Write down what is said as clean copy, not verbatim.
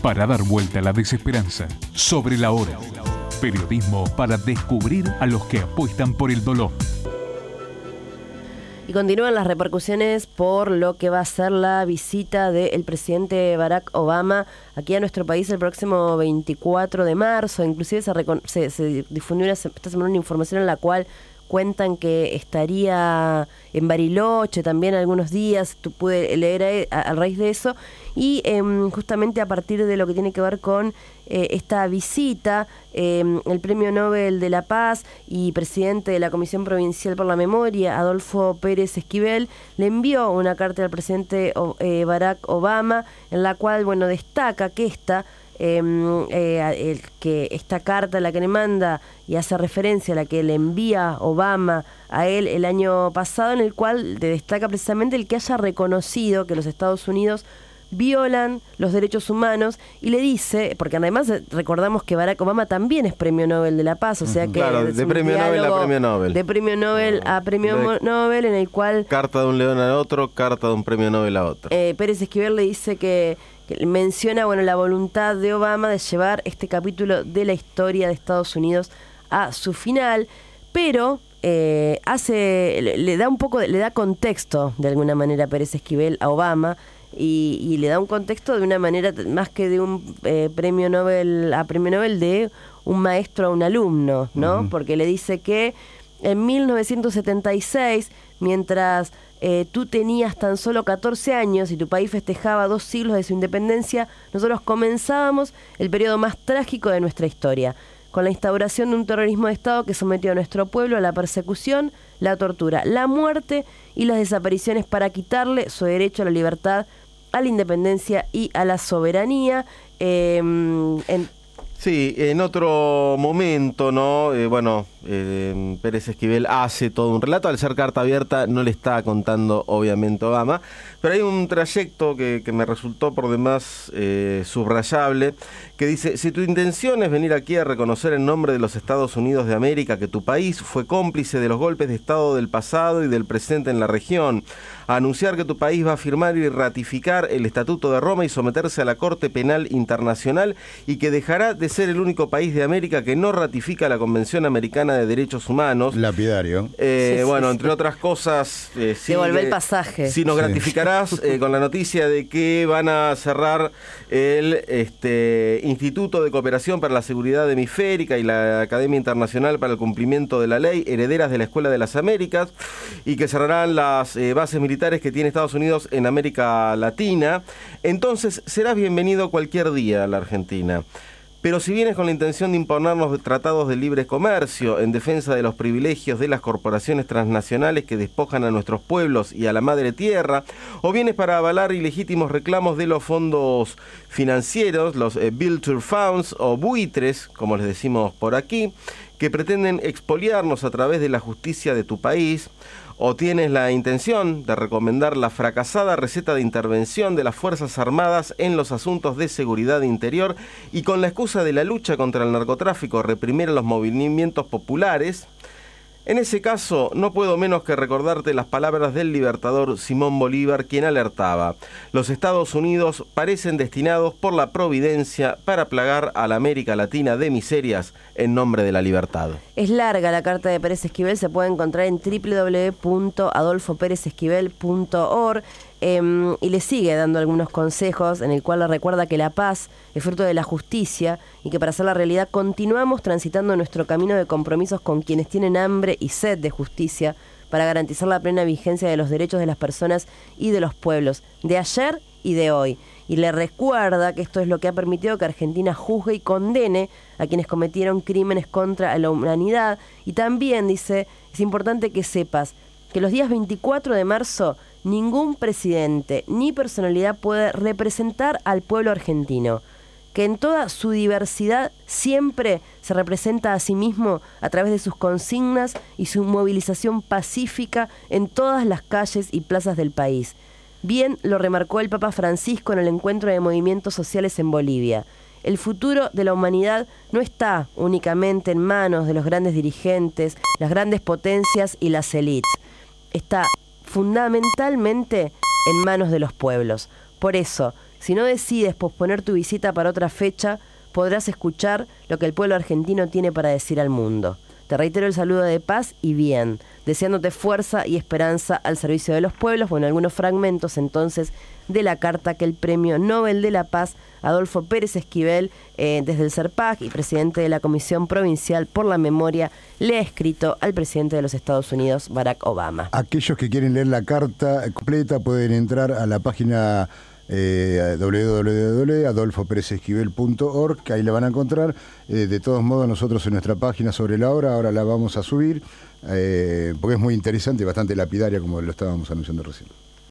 para dar vuelta a la desesperanza. Sobre la hora. Periodismo para descubrir a los que apuestan por el dolor. Y continúan las repercusiones por lo que va a ser la visita del presidente Barack Obama aquí a nuestro país el próximo 24 de marzo. Inclusive se difundió esta semana una información en la cual cuentan que estaría en Bariloche también algunos días. Pude leer a raíz de eso. Y justamente a partir de lo que tiene que ver con esta visita, el Premio Nobel de la Paz y presidente de la Comisión Provincial por la Memoria, Adolfo Pérez Esquivel, le envió una carta al presidente Barack Obama en la cual, bueno, destaca que esta carta, la que le manda y hace referencia a la que le envía Obama a él el año pasado, en el cual destaca precisamente el que haya reconocido que los Estados Unidos violan los derechos humanos, y le dice, porque además recordamos que Barack Obama también es Premio Nobel de la Paz, o sea que claro, es de Premio Nobel a Premio Nobel. De Premio Nobel a Premio Nobel, en el cual... Carta de un león a otro, carta de un Premio Nobel a otro. Pérez Esquivel le dice que menciona, bueno, la voluntad de Obama de llevar este capítulo de la historia de Estados Unidos a su final, pero le da contexto de alguna manera Pérez Esquivel a Obama, y le da un contexto de una manera más que de un premio Nobel a Premio Nobel, de un maestro a un alumno, ¿no? Uh-huh. Porque le dice que en 1976, mientras tú tenías tan solo 14 años y tu país festejaba 2 siglos de su independencia, nosotros comenzábamos el periodo más trágico de nuestra historia, con la instauración de un terrorismo de Estado que sometió a nuestro pueblo a la persecución, la tortura, la muerte y las desapariciones para quitarle su derecho a la libertad, a la independencia y a la soberanía. Sí, en otro momento, ¿no? Pérez Esquivel hace todo un relato. Al ser carta abierta no le está contando obviamente Obama, pero hay un trayecto que me resultó por demás subrayable, que dice: si tu intención es venir aquí a reconocer en nombre de los Estados Unidos de América que tu país fue cómplice de los golpes de Estado del pasado y del presente en la región, a anunciar que tu país va a firmar y ratificar el Estatuto de Roma y someterse a la Corte Penal Internacional, y que dejará de ser el único país de América que no ratifica la Convención Americana de Derechos Humanos. Lapidario. Entre otras cosas... devolver el pasaje. Si nos gratificarás con la noticia de que van a cerrar el Instituto de Cooperación para la Seguridad Hemisférica y la Academia Internacional para el Cumplimiento de la Ley, herederas de la Escuela de las Américas, y que cerrarán las bases militares que tiene Estados Unidos en América Latina, entonces serás bienvenido cualquier día a la Argentina. Pero si vienes con la intención de imponernos tratados de libre comercio en defensa de los privilegios de las corporaciones transnacionales que despojan a nuestros pueblos y a la madre tierra, o vienes para avalar ilegítimos reclamos de los fondos financieros, los Biltur Funds o buitres, como les decimos por aquí, que pretenden expoliarnos a través de la justicia de tu país, o tienes la intención de recomendar la fracasada receta de intervención de las Fuerzas Armadas en los asuntos de seguridad interior y con la excusa de la lucha contra el narcotráfico reprimir a los movimientos populares, en ese caso no puedo menos que recordarte las palabras del libertador Simón Bolívar, quien alertaba: los Estados Unidos parecen destinados por la providencia para plagar a la América Latina de miserias en nombre de la libertad. Es larga la carta de Pérez Esquivel, se puede encontrar en www.adolfoperezesquivel.org. Y le sigue dando algunos consejos, en el cual le recuerda que la paz es fruto de la justicia y que para hacerla realidad continuamos transitando nuestro camino de compromisos con quienes tienen hambre y sed de justicia para garantizar la plena vigencia de los derechos de las personas y de los pueblos, de ayer y de hoy. Y le recuerda que esto es lo que ha permitido que Argentina juzgue y condene a quienes cometieron crímenes contra la humanidad. Y también dice: es importante que sepas que los días 24 de marzo ningún presidente ni personalidad puede representar al pueblo argentino, que en toda su diversidad siempre se representa a sí mismo a través de sus consignas y su movilización pacífica en todas las calles y plazas del país. Bien lo remarcó el Papa Francisco en el encuentro de movimientos sociales en Bolivia. El futuro de la humanidad no está únicamente en manos de los grandes dirigentes, las grandes potencias y las élites. Está fundamentalmente en manos de los pueblos. Por eso, Si no decides posponer tu visita para otra fecha, podrás escuchar lo que el pueblo argentino tiene para decir al mundo. Te reitero el saludo de paz y bien, deseándote fuerza y esperanza al servicio de los pueblos. Bueno, algunos fragmentos entonces de la carta que el Premio Nobel de la Paz, Adolfo Pérez Esquivel, desde el CERPAC y presidente de la Comisión Provincial por la Memoria, le ha escrito al presidente de los Estados Unidos, Barack Obama. Aquellos que quieren leer la carta completa pueden entrar a la página www.adolfoperezesquivel.org, que ahí la van a encontrar. De todos modos, nosotros en nuestra página sobre la hora, ahora la vamos a subir, porque es muy interesante y bastante lapidaria, como lo estábamos anunciando recién.